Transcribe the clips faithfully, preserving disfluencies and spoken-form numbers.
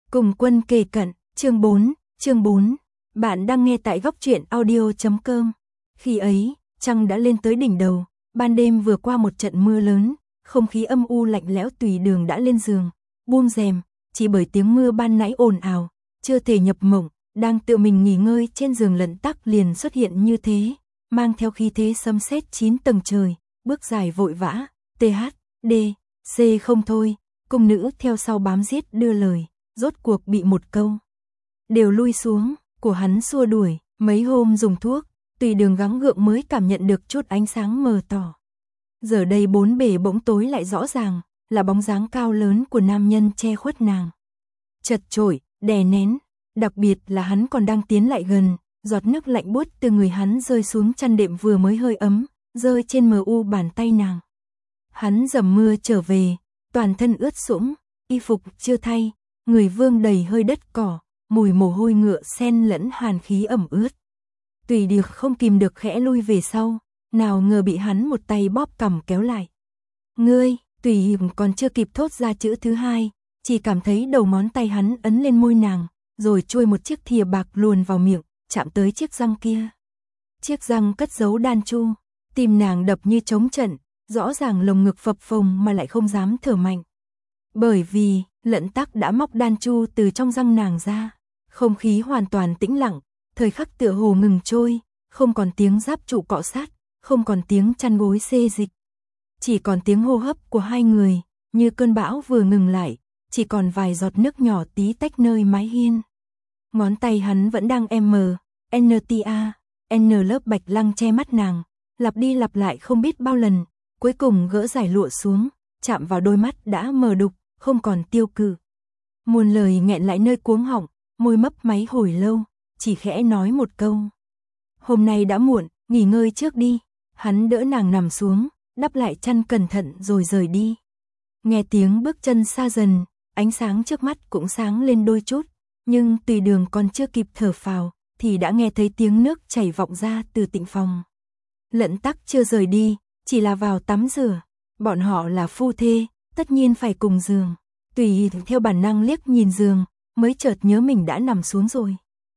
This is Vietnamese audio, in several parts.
Cùng quân kề cận, chương bốn, chương bốn. Bạn đang nghe tại góc truyện audio chấm com. Khi ấy, trăng đã lên tới đỉnh đầu, ban đêm vừa qua một trận mưa lớn, không khí âm u lạnh lẽo. Tùy Đường đã lên giường, buông rèm, chỉ bởi tiếng mưa ban nãy ồn ào, chưa thể nhập mộng, đang tự mình nghỉ ngơi trên giường Lận Tắc liền xuất hiện như thế, mang theo khí thế sấm sét chín tầng trời, bước dài vội vã, T H D C không thôi, cung nữ theo sau bám giết đưa lời, rốt cuộc bị một câu đều lui xuống của hắn xua đuổi. Mấy hôm dùng thuốc, Tùy Đường gắng gượng mới cảm nhận được chút ánh sáng mờ tỏ. Giờ đây bốn bề bỗng tối lại rõ ràng, là bóng dáng cao lớn của nam nhân che khuất nàng. Chật chội, đè nén, đặc biệt là hắn còn đang tiến lại gần, giọt nước lạnh buốt từ người hắn rơi xuống chăn đệm vừa mới hơi ấm, rơi trên mờ u bàn tay nàng. Hắn dầm mưa trở về, toàn thân ướt sũng, y phục chưa thay, người vương đầy hơi đất cỏ, mùi mồ hôi ngựa xen lẫn hàn khí ẩm ướt. Tùy Đường không kìm được khẽ lui về sau, nào ngờ bị hắn một tay bóp cằm kéo lại. Ngươi, Tùy Đường còn chưa kịp thốt ra chữ thứ hai, chỉ cảm thấy đầu ngón tay hắn ấn lên môi nàng, rồi chui một chiếc thìa bạc luồn vào miệng, chạm tới chiếc răng kia. Chiếc răng cất giấu đan chu, tim nàng đập như trống trận, rõ ràng lồng ngực phập phồng mà lại không dám thở mạnh. Bởi vì, Lận Tắc đã móc đan chu từ trong răng nàng ra, không khí hoàn toàn tĩnh lặng, thời khắc tựa hồ ngừng trôi, không còn tiếng giáp trụ cọ sát, không còn tiếng chăn gối xê dịch. Chỉ còn tiếng hô hấp của hai người, như cơn bão vừa ngừng lại, chỉ còn vài giọt nước nhỏ tí tách nơi mái hiên. Ngón tay hắn vẫn đang M, N T A, N lớp bạch lăng che mắt nàng, lặp đi lặp lại không biết bao lần, cuối cùng gỡ giải lụa xuống, chạm vào đôi mắt đã mờ đục, không còn tiêu cự. Muôn lời nghẹn lại nơi cuống họng, môi mấp máy hồi lâu, chỉ khẽ nói một câu. Hôm nay đã muộn, nghỉ ngơi trước đi. Hắn đỡ nàng nằm xuống, đắp lại chăn cẩn thận rồi rời đi. Nghe tiếng bước chân xa dần, ánh sáng trước mắt cũng sáng lên đôi chút, nhưng Tùy Đường còn chưa kịp thở phào, thì đã nghe thấy tiếng nước chảy vọng ra từ tịnh phòng. Lận Tắc chưa rời đi, chỉ là vào tắm rửa. Bọn họ là phu thê, tất nhiên phải cùng giường. Tùy theo bản năng liếc nhìn giường, mới chợt nhớ mình đã nằm xuống rồi.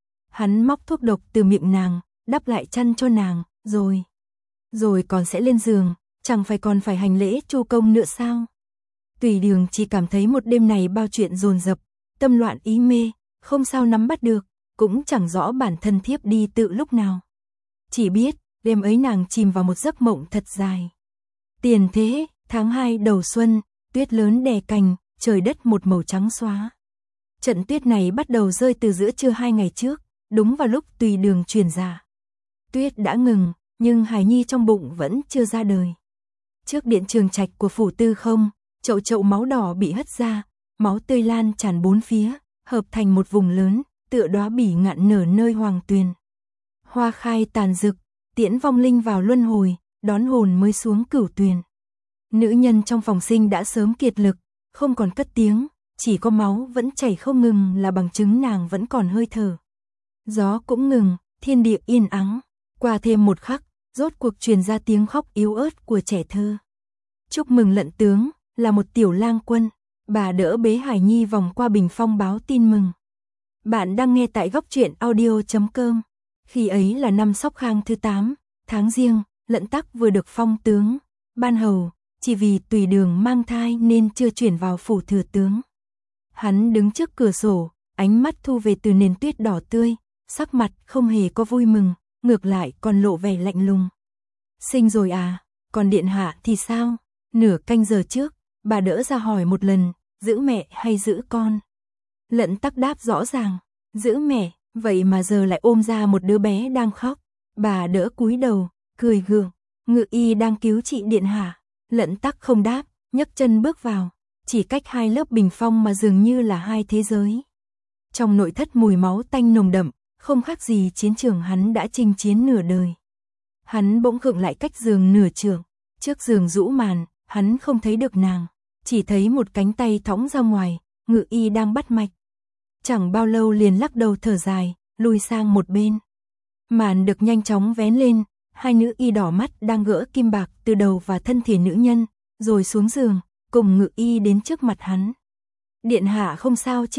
Hắn móc thuốc độc từ miệng nàng, đắp lại chăn cho nàng, rồi. Rồi còn sẽ lên giường, chẳng phải còn phải hành lễ chu công nữa sao? Tùy Đường chỉ cảm thấy một đêm này bao chuyện dồn dập, tâm loạn ý mê, không sao nắm bắt được, cũng chẳng rõ bản thân thiếp đi tự lúc nào. Chỉ biết, đêm ấy nàng chìm vào một giấc mộng thật dài. Tiền thế, tháng hai đầu xuân, tuyết lớn đè cành, trời đất một màu trắng xóa. Trận tuyết này bắt đầu rơi từ giữa trưa hai ngày trước, đúng vào lúc Tùy Đường truyền ra. Tuyết đã ngừng, nhưng hài nhi trong bụng vẫn chưa ra đời. Trước điện trường trạch của phủ Tư Không, chậu chậu máu đỏ bị hất ra, máu tươi lan tràn bốn phía, hợp thành một vùng lớn, tựa đóa bỉ ngạn nở nơi hoàng tuyền. Hoa khai tàn rực, tiễn vong linh vào luân hồi, đón hồn mới xuống cửu tuyền. Nữ nhân trong phòng sinh đã sớm kiệt lực, không còn cất tiếng, chỉ có máu vẫn chảy không ngừng là bằng chứng nàng vẫn còn hơi thở. Gió cũng ngừng, thiên địa yên ắng, qua thêm một khắc, rốt cuộc truyền ra tiếng khóc yếu ớt của trẻ thơ. Chúc mừng Lận tướng, là một tiểu lang quân, bà đỡ bế hài nhi vòng qua bình phong báo tin mừng. Bạn đang nghe tại góc truyện audio chấm com. Khi ấy là năm Sóc Khang thứ tám, tháng Giêng, Lận Tắc vừa được phong tướng, ban hầu, chỉ vì Tùy Đường mang thai nên chưa chuyển vào phủ thừa tướng. Hắn đứng trước cửa sổ, ánh mắt thu về từ nền tuyết đỏ tươi, sắc mặt không hề có vui mừng, ngược lại còn lộ vẻ lạnh lùng. Sinh rồi à, còn điện hạ thì sao? Nửa canh giờ trước, bà đỡ ra hỏi một lần, giữ mẹ hay giữ con? Lận Tắc đáp rõ ràng, giữ mẹ, vậy mà giờ lại ôm ra một đứa bé đang khóc. Bà đỡ cúi đầu, cười gượng, ngự y đang cứu trị điện hạ. Lận Tắc không đáp, nhấc chân bước vào, chỉ cách hai lớp bình phong mà dường như là hai thế giới. Trong nội thất mùi máu tanh nồng đậm, không khác gì chiến trường hắn đã chinh chiến nửa đời. Hắn bỗng khựng lại cách giường nửa trượng, trước giường rũ màn, hắn không thấy được nàng, chỉ thấy một cánh tay thõng ra ngoài, ngự y đang bắt mạch. Chẳng bao lâu liền lắc đầu thở dài, lùi sang một bên. Màn được nhanh chóng vén lên, hai nữ y đỏ mắt đang gỡ kim bạc từ đầu và thân thể nữ nhân, rồi xuống giường, cùng ngự y đến trước mặt hắn. Điện hạ không sao chứ?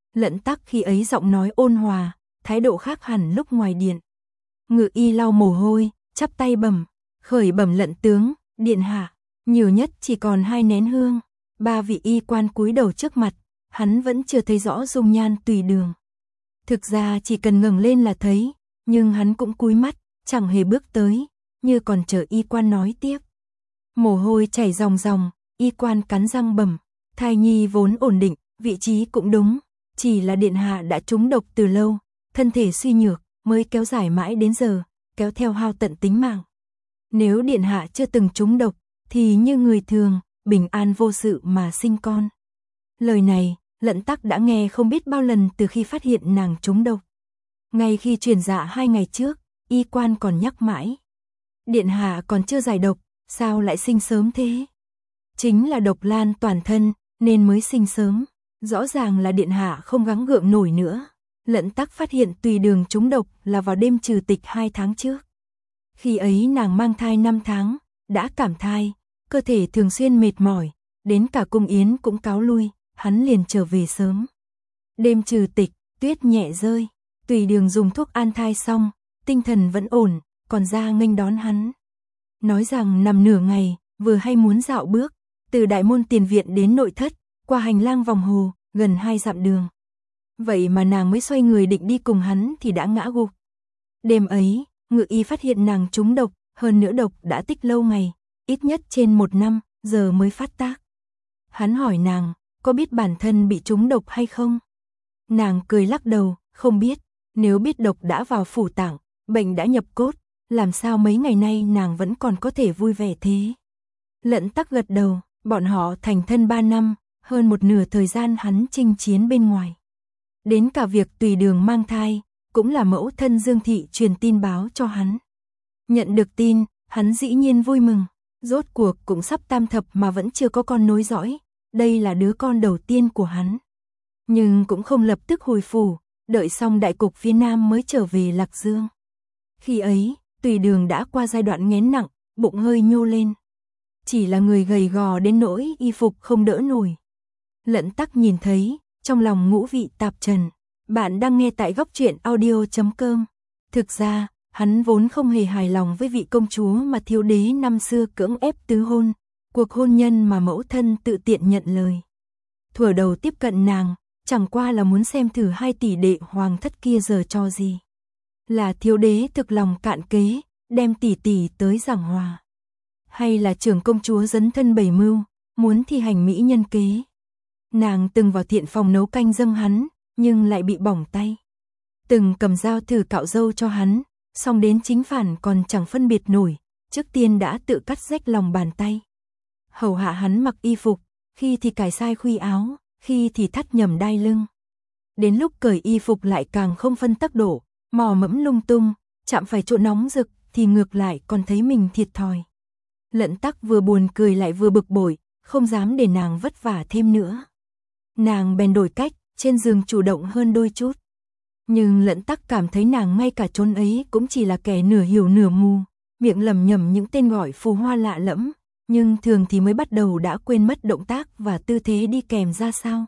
Lận Tắc khi ấy giọng nói ôn hòa, thái độ khác hẳn lúc ngoài điện. Ngự y lau mồ hôi, chắp tay bẩm, khởi bẩm lận tướng, điện hạ, nhiều nhất chỉ còn hai nén hương. Ba vị y quan cúi đầu trước mặt, hắn vẫn chưa thấy rõ dung nhan Tùy Đường. Thực ra chỉ cần ngẩng lên là thấy, nhưng hắn cũng cúi mắt, chẳng hề bước tới, như còn chờ y quan nói tiếp. Mồ hôi chảy ròng ròng, y quan cắn răng bẩm, thai nhi vốn ổn định, vị trí cũng đúng, chỉ là điện hạ đã trúng độc từ lâu, thân thể suy nhược, mới kéo dài mãi đến giờ, kéo theo hao tận tính mạng. Nếu điện hạ chưa từng trúng độc, thì như người thường, bình an vô sự mà sinh con. Lời này, Lận Tắc đã nghe không biết bao lần từ khi phát hiện nàng trúng độc. Ngay khi truyền dạ hai ngày trước, y quan còn nhắc mãi. Điện hạ còn chưa giải độc, sao lại sinh sớm thế? Chính là độc lan toàn thân, nên mới sinh sớm. Rõ ràng là điện hạ không gắng gượng nổi nữa. Lận Tắc phát hiện Tùy Đường trúng độc là vào đêm trừ tịch hai tháng trước. Khi ấy nàng mang thai năm tháng, đã cảm thai, cơ thể thường xuyên mệt mỏi, đến cả cung yến cũng cáo lui, hắn liền trở về sớm. Đêm trừ tịch, tuyết nhẹ rơi, Tùy Đường dùng thuốc an thai xong, tinh thần vẫn ổn, còn ra nghênh đón hắn. Nói rằng nằm nửa ngày, vừa hay muốn dạo bước, từ đại môn tiền viện đến nội thất, qua hành lang vòng hồ, gần hai dặm đường. Vậy mà nàng mới xoay người định đi cùng hắn thì đã ngã gục. Đêm ấy, ngự y phát hiện nàng trúng độc, hơn nữa độc đã tích lâu ngày, ít nhất trên một năm, giờ mới phát tác. Hắn hỏi nàng, có biết bản thân bị trúng độc hay không? Nàng cười lắc đầu, không biết, nếu biết độc đã vào phủ tạng, bệnh đã nhập cốt, làm sao mấy ngày nay nàng vẫn còn có thể vui vẻ thế? Lận Tắc gật đầu, bọn họ thành thân ba năm, hơn một nửa thời gian hắn chinh chiến bên ngoài. Đến cả việc Tùy Đường mang thai, cũng là mẫu thân Dương Thị truyền tin báo cho hắn. Nhận được tin, hắn dĩ nhiên vui mừng, rốt cuộc cũng sắp tam thập mà vẫn chưa có con nối dõi, đây là đứa con đầu tiên của hắn. Nhưng cũng không lập tức hồi phủ, đợi xong đại cục phía Nam mới trở về Lạc Dương. Khi ấy, Tùy Đường đã qua giai đoạn nghén nặng, bụng hơi nhô lên. Chỉ là người gầy gò đến nỗi y phục không đỡ nổi. Lận Tắc nhìn thấy, trong lòng ngũ vị tạp trần. Bạn đang nghe tại góc truyện audio chấm com. Thực ra, hắn vốn không hề hài lòng với vị công chúa mà thiếu đế năm xưa cưỡng ép tứ hôn, cuộc hôn nhân mà mẫu thân tự tiện nhận lời. Thuở đầu tiếp cận nàng, chẳng qua là muốn xem thử hai tỷ đệ hoàng thất kia giờ cho gì. Là thiếu đế thực lòng cạn kế, đem tỷ tỷ tới giảng hòa. Hay là trưởng công chúa dấn thân bày mưu, muốn thi hành mỹ nhân kế. Nàng từng vào thiện phòng nấu canh dâng hắn, nhưng lại bị bỏng tay. Từng cầm dao thử cạo râu cho hắn, xong đến chính phản còn chẳng phân biệt nổi, trước tiên đã tự cắt rách lòng bàn tay. Hầu hạ hắn mặc y phục, khi thì cài sai khuy áo, khi thì thắt nhầm đai lưng. Đến lúc cởi y phục lại càng không phân tắc độ, mò mẫm lung tung, chạm phải chỗ nóng rực thì ngược lại còn thấy mình thiệt thòi. Lận Tắc vừa buồn cười lại vừa bực bội, không dám để nàng vất vả thêm nữa. Nàng bèn đổi cách, trên giường chủ động hơn đôi chút. Nhưng Lận Tắc cảm thấy nàng ngay cả chốn ấy cũng chỉ là kẻ nửa hiểu nửa mù, miệng lẩm nhẩm những tên gọi phù hoa lạ lẫm, nhưng thường thì mới bắt đầu đã quên mất động tác và tư thế đi kèm ra sao.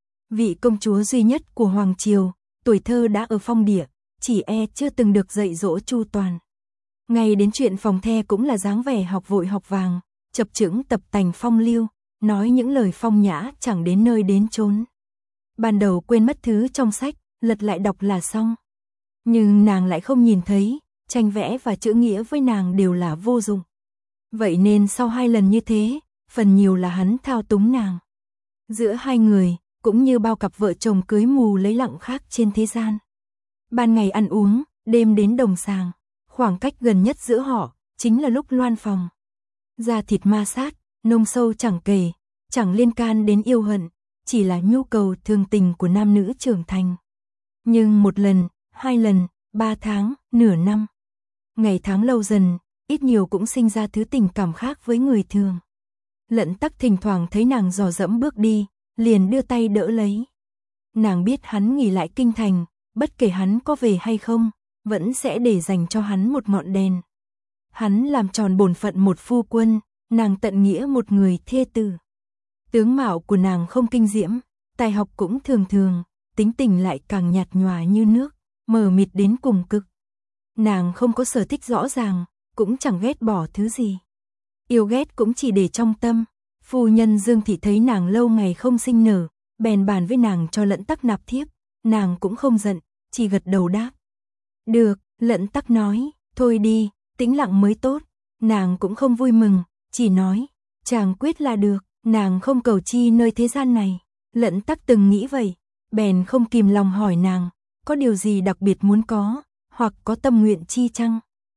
Vị công chúa duy nhất của Hoàng Triều, tuổi thơ đã ở phong địa, chỉ e chưa từng được dạy dỗ chu toàn. Ngay đến chuyện phòng the cũng là dáng vẻ học vội học vàng, chập chững tập tành phong lưu, nói những lời phong nhã chẳng đến nơi đến chốn. Ban đầu quên mất thứ trong sách, lật lại đọc là xong. Nhưng nàng lại không nhìn thấy, tranh vẽ và chữ nghĩa với nàng đều là vô dụng. Vậy nên sau hai lần như thế, phần nhiều là hắn thao túng nàng. Giữa hai người, cũng như bao cặp vợ chồng cưới mù lấy lặng khác trên thế gian. Ban ngày ăn uống, đêm đến đồng sàng, khoảng cách gần nhất giữa họ, chính là lúc loan phòng. Da thịt ma sát, nông sâu chẳng kể, chẳng liên can đến yêu hận, chỉ là nhu cầu thường tình của nam nữ trưởng thành. Nhưng một lần, hai lần, ba tháng, nửa năm, ngày tháng lâu dần, ít nhiều cũng sinh ra thứ tình cảm khác với người thường. Lận Tắc thỉnh thoảng thấy nàng dò dẫm bước đi, liền đưa tay đỡ lấy. Nàng biết hắn nghỉ lại kinh thành, bất kể hắn có về hay không, vẫn sẽ để dành cho hắn một ngọn đèn. Hắn làm tròn bổn phận một phu quân, nàng tận nghĩa một người thê tử. Tướng mạo của nàng không kinh diễm, tài học cũng thường thường, tính tình lại càng nhạt nhòa như nước, mờ mịt đến cùng cực. Nàng không có sở thích rõ ràng, cũng chẳng ghét bỏ thứ gì. Yêu ghét cũng chỉ để trong tâm. Phu nhân Dương Thị thấy nàng lâu ngày không sinh nở, bèn bàn với nàng cho Lận Tắc nạp thiếp, nàng cũng không giận, chỉ gật đầu đáp. Được, Lận Tắc nói, thôi đi, tĩnh lặng mới tốt. Nàng cũng không vui mừng, chỉ nói, chàng quyết là được, nàng không cầu chi nơi thế gian này. Lận Tắc từng nghĩ vậy, bèn không kìm lòng hỏi nàng, có điều gì đặc biệt muốn có, hoặc có tâm nguyện chi chăng?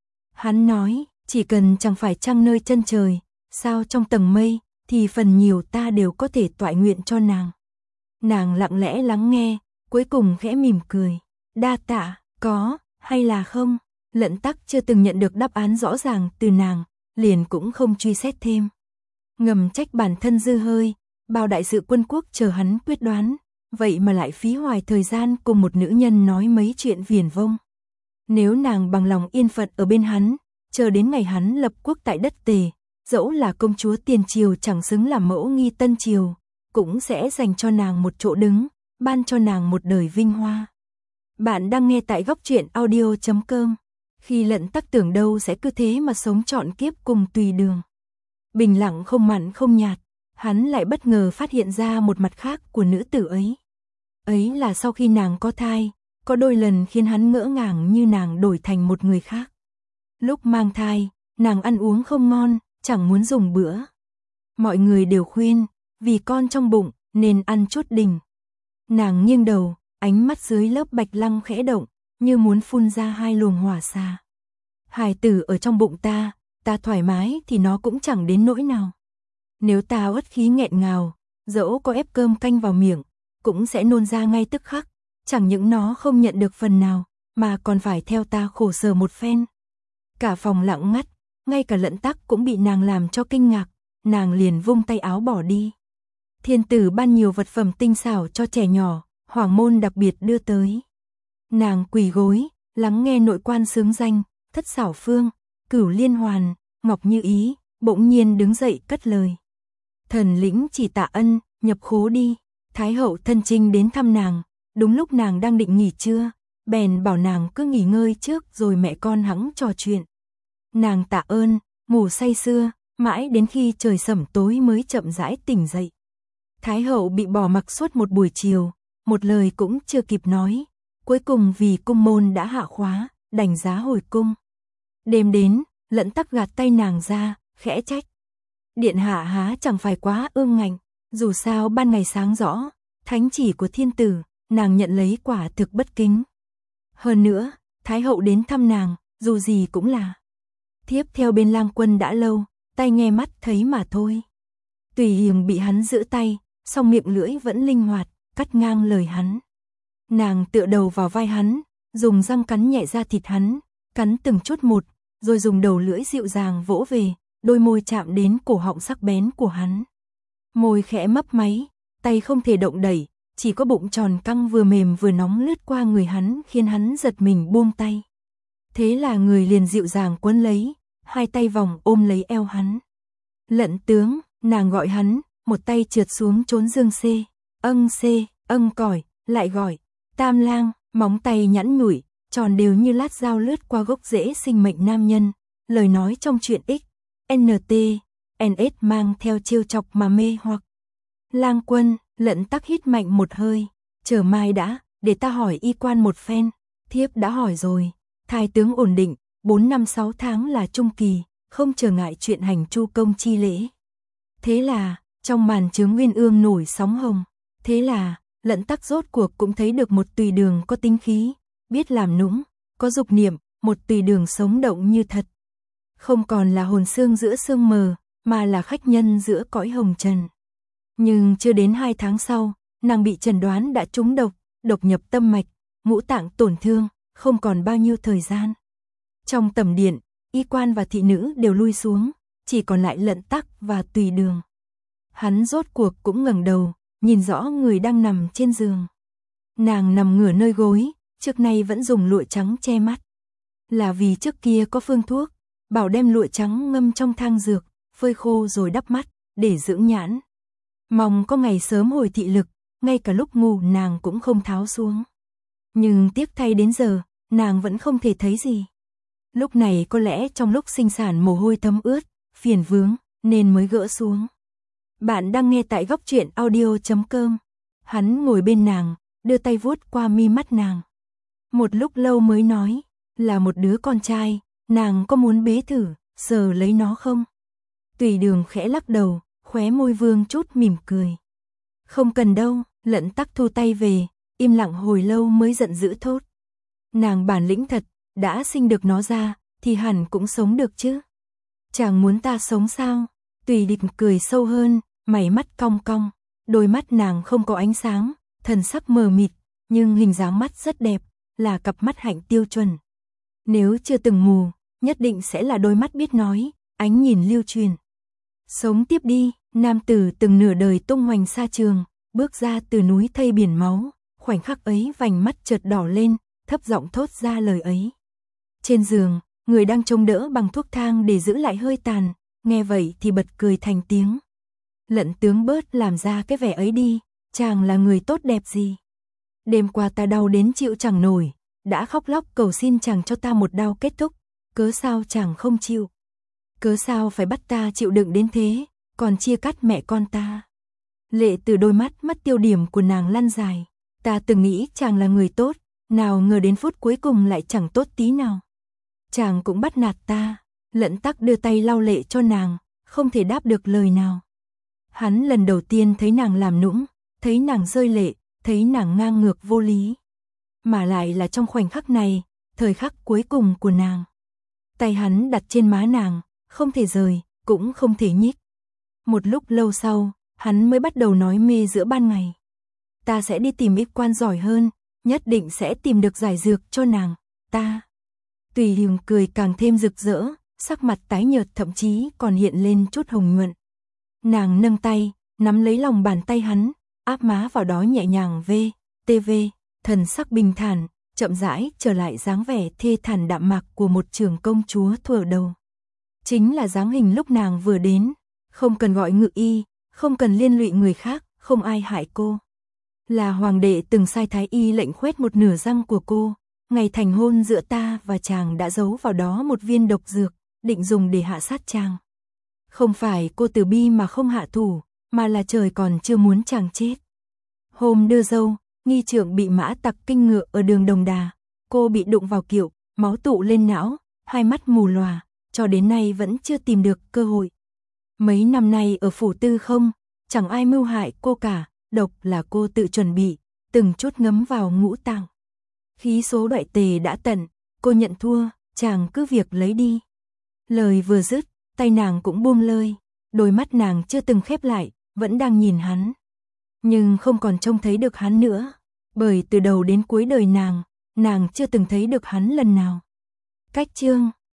Hắn nói, chỉ cần chẳng phải trăng nơi chân trời, sao trong tầng mây, thì phần nhiều ta đều có thể toại nguyện cho nàng. Nàng lặng lẽ lắng nghe, cuối cùng khẽ mỉm cười, đa tạ, có, hay là không? Lận Tắc chưa từng nhận được đáp án rõ ràng từ nàng, liền cũng không truy xét thêm. Ngầm trách bản thân dư hơi, bao đại sự quân quốc chờ hắn quyết đoán, vậy mà lại phí hoài thời gian cùng một nữ nhân nói mấy chuyện viển vông. Nếu nàng bằng lòng yên phận ở bên hắn, chờ đến ngày hắn lập quốc tại đất Tề, dẫu là công chúa tiền triều chẳng xứng làm mẫu nghi tân triều, cũng sẽ dành cho nàng một chỗ đứng, ban cho nàng một đời vinh hoa. Bạn đang nghe tại góc truyện audio chấm com. Khi Lận Tắc tưởng đâu sẽ cứ thế mà sống trọn kiếp cùng Tùy Đường. Bình lặng không mặn không nhạt, hắn lại bất ngờ phát hiện ra một mặt khác của nữ tử ấy. Ấy là sau khi nàng có thai, có đôi lần khiến hắn ngỡ ngàng như nàng đổi thành một người khác. Lúc mang thai, nàng ăn uống không ngon, chẳng muốn dùng bữa. Mọi người đều khuyên, vì con trong bụng, nên ăn chút đỉnh. Nàng nghiêng đầu, ánh mắt dưới lớp bạch lăng khẽ động, như muốn phun ra hai luồng hỏa xa. Hài tử ở trong bụng ta, ta thoải mái thì nó cũng chẳng đến nỗi nào. Nếu ta uất khí nghẹn ngào, dẫu có ép cơm canh vào miệng, cũng sẽ nôn ra ngay tức khắc. Chẳng những nó không nhận được phần nào, mà còn phải theo ta khổ sở một phen. Cả phòng lặng ngắt, ngay cả Lận Tắc cũng bị nàng làm cho kinh ngạc, nàng liền vung tay áo bỏ đi. Thiên tử ban nhiều vật phẩm tinh xảo cho trẻ nhỏ, Hoàng môn đặc biệt đưa tới. Nàng quỳ gối, lắng nghe nội quan xướng danh, Thất Xảo Phương, Cửu Liên Hoàn, Ngọc Như Ý, bỗng nhiên đứng dậy cất lời. Thần lĩnh chỉ tạ ân, nhập khố đi. Thái hậu thân trinh đến thăm nàng, đúng lúc nàng đang định nghỉ trưa, bèn bảo nàng cứ nghỉ ngơi trước rồi mẹ con hẵng trò chuyện. Nàng tạ ơn, ngủ say sưa, mãi đến khi trời sẩm tối mới chậm rãi tỉnh dậy. Thái hậu bị bỏ mặc suốt một buổi chiều, một lời cũng chưa kịp nói, cuối cùng vì cung môn đã hạ khóa, đành giá hồi cung. Đêm đến, Lận Tắc gạt tay nàng ra, khẽ trách. Điện hạ há chẳng phải quá ương ngạnh, dù sao ban ngày sáng rõ, thánh chỉ của thiên tử, nàng nhận lấy quả thực bất kính. Hơn nữa, Thái hậu đến thăm nàng, dù gì cũng là thiếp theo bên lang quân đã lâu, tay nghe mắt thấy mà thôi. Tùy Hiềm bị hắn giữ tay, song miệng lưỡi vẫn linh hoạt, cắt ngang lời hắn. Nàng tựa đầu vào vai hắn, dùng răng cắn nhẹ ra thịt hắn, cắn từng chút một, rồi dùng đầu lưỡi dịu dàng vỗ về, đôi môi chạm đến cổ họng sắc bén của hắn. Môi khẽ mấp máy, tay không thể động đẩy, chỉ có bụng tròn căng vừa mềm vừa nóng lướt qua người hắn khiến hắn giật mình buông tay. Thế là người liền dịu dàng quấn lấy, hai tay vòng ôm lấy eo hắn. Lận tướng, nàng gọi hắn, một tay trượt xuống trốn dương xê, âng xê, âng còi, lại gọi, tam lang, móng tay nhẵn nhủi, tròn đều như lát dao lướt qua gốc rễ sinh mệnh nam nhân, lời nói trong chuyện X, en tê, en ét mang theo trêu chọc mà mê hoặc. Lang quân, Lận Tắc hít mạnh một hơi, chờ mai đã, để ta hỏi y quan một phen. Thiếp đã hỏi rồi, thai tướng ổn định, bốn năm sáu tháng là trung kỳ, không trở ngại chuyện hành chu công chi lễ. Thế là, trong màn chướng nguyên ương nổi sóng hồng, thế là, Lận Tắc rốt cuộc cũng thấy được một Tùy Đường có tính khí, biết làm nũng, có dục niệm, một Tùy Đường sống động như thật. Không còn là hồn xương giữa sương mờ, mà là khách nhân giữa cõi hồng trần. Nhưng chưa đến hai tháng sau, nàng bị chẩn đoán đã trúng độc, độc nhập tâm mạch, ngũ tạng tổn thương, không còn bao nhiêu thời gian. Trong tầm điện, y quan và thị nữ đều lui xuống, chỉ còn lại Lận Tắc và Tùy Đường. Hắn rốt cuộc cũng ngẩng đầu, nhìn rõ người đang nằm trên giường. Nàng nằm ngửa nơi gối, trước nay vẫn dùng lụa trắng che mắt. Là vì trước kia có phương thuốc, bảo đem lụa trắng ngâm trong thang dược, phơi khô rồi đắp mắt, để dưỡng nhãn. Mong có ngày sớm hồi thị lực, ngay cả lúc ngủ nàng cũng không tháo xuống. Nhưng tiếc thay đến giờ, nàng vẫn không thể thấy gì. Lúc này có lẽ trong lúc sinh sản mồ hôi thấm ướt, phiền vướng, nên mới gỡ xuống. Bạn đang nghe tại góc truyện audio chấm com. Hắn ngồi bên nàng, đưa tay vuốt qua mi mắt nàng. Một lúc lâu mới nói, là một đứa con trai, nàng có muốn bế thử, sờ lấy nó không? Tùy Đường khẽ lắc đầu, khóe môi vương chút mỉm cười. Không cần đâu, Lận Tắc thu tay về, im lặng hồi lâu mới giận dữ thốt. Nàng bản lĩnh thật, đã sinh được nó ra, thì hẳn cũng sống được chứ. Chàng muốn ta sống sao? Tùy Địch cười sâu hơn, mày mắt cong cong, đôi mắt nàng không có ánh sáng, thần sắc mờ mịt, nhưng hình dáng mắt rất đẹp, là cặp mắt hạnh tiêu chuẩn. Nếu chưa từng mù, nhất định sẽ là đôi mắt biết nói, ánh nhìn lưu truyền. Sống tiếp đi, nam tử từng nửa đời tung hoành xa trường, bước ra từ núi thây biển máu, khoảnh khắc ấy vành mắt chợt đỏ lên, thấp giọng thốt ra lời ấy. Trên giường, người đang trông đỡ bằng thuốc thang để giữ lại hơi tàn, nghe vậy thì bật cười thành tiếng. Lận tướng bớt làm ra cái vẻ ấy đi, chàng là người tốt đẹp gì. Đêm qua ta đau đến chịu chẳng nổi, đã khóc lóc cầu xin chàng cho ta một đau kết thúc, cớ sao chàng không chịu? Cớ sao phải bắt ta chịu đựng đến thế, còn chia cắt mẹ con ta? Lệ từ đôi mắt mất tiêu điểm của nàng lăn dài, ta từng nghĩ chàng là người tốt, nào ngờ đến phút cuối cùng lại chẳng tốt tí nào. Chàng cũng bắt nạt ta. Lận Tắc đưa tay lau lệ cho nàng, không thể đáp được lời nào. Hắn lần đầu tiên thấy nàng làm nũng, thấy nàng rơi lệ, thấy nàng ngang ngược vô lý. Mà lại là trong khoảnh khắc này, thời khắc cuối cùng của nàng. Tay hắn đặt trên má nàng, không thể rời, cũng không thể nhích. Một lúc lâu sau, hắn mới bắt đầu nói mê giữa ban ngày. Ta sẽ đi tìm y quan giỏi hơn, nhất định sẽ tìm được giải dược cho nàng, ta. Tùy Đường cười càng thêm rực rỡ, sắc mặt tái nhợt thậm chí còn hiện lên chút hồng nhuận. Nàng nâng tay, nắm lấy lòng bàn tay hắn, áp má vào đó nhẹ nhàng vê, tê vê, thần sắc bình thản, chậm rãi trở lại dáng vẻ thê thảm đạm mạc của một trưởng công chúa thuở đầu. Chính là dáng hình lúc nàng vừa đến, không cần gọi ngự y, không cần liên lụy người khác, không ai hại cô. Là hoàng đệ từng sai thái y lệnh khoét một nửa răng của cô, ngày thành hôn giữa ta và chàng đã giấu vào đó một viên độc dược, định dùng để hạ sát chàng. Không phải cô từ bi mà không hạ thủ, mà là trời còn chưa muốn chàng chết. Hôm đưa dâu, nghi trượng bị mã tặc kinh ngựa ở đường Đồng Đà, cô bị đụng vào kiệu, máu tụ lên não, hai mắt mù lòa, cho đến nay vẫn chưa tìm được cơ hội. Mấy năm nay ở phủ tư không, chẳng ai mưu hại cô cả, độc là cô tự chuẩn bị, từng chút ngấm vào ngũ tạng. Khí số đoại tề đã tận, cô nhận thua, chàng cứ việc lấy đi. Lời vừa dứt, tay nàng cũng buông lơi, đôi mắt nàng chưa từng khép lại, vẫn đang nhìn hắn. Nhưng không còn trông thấy được hắn nữa, bởi từ đầu đến cuối đời nàng, nàng chưa từng thấy được hắn lần nào. Cách chương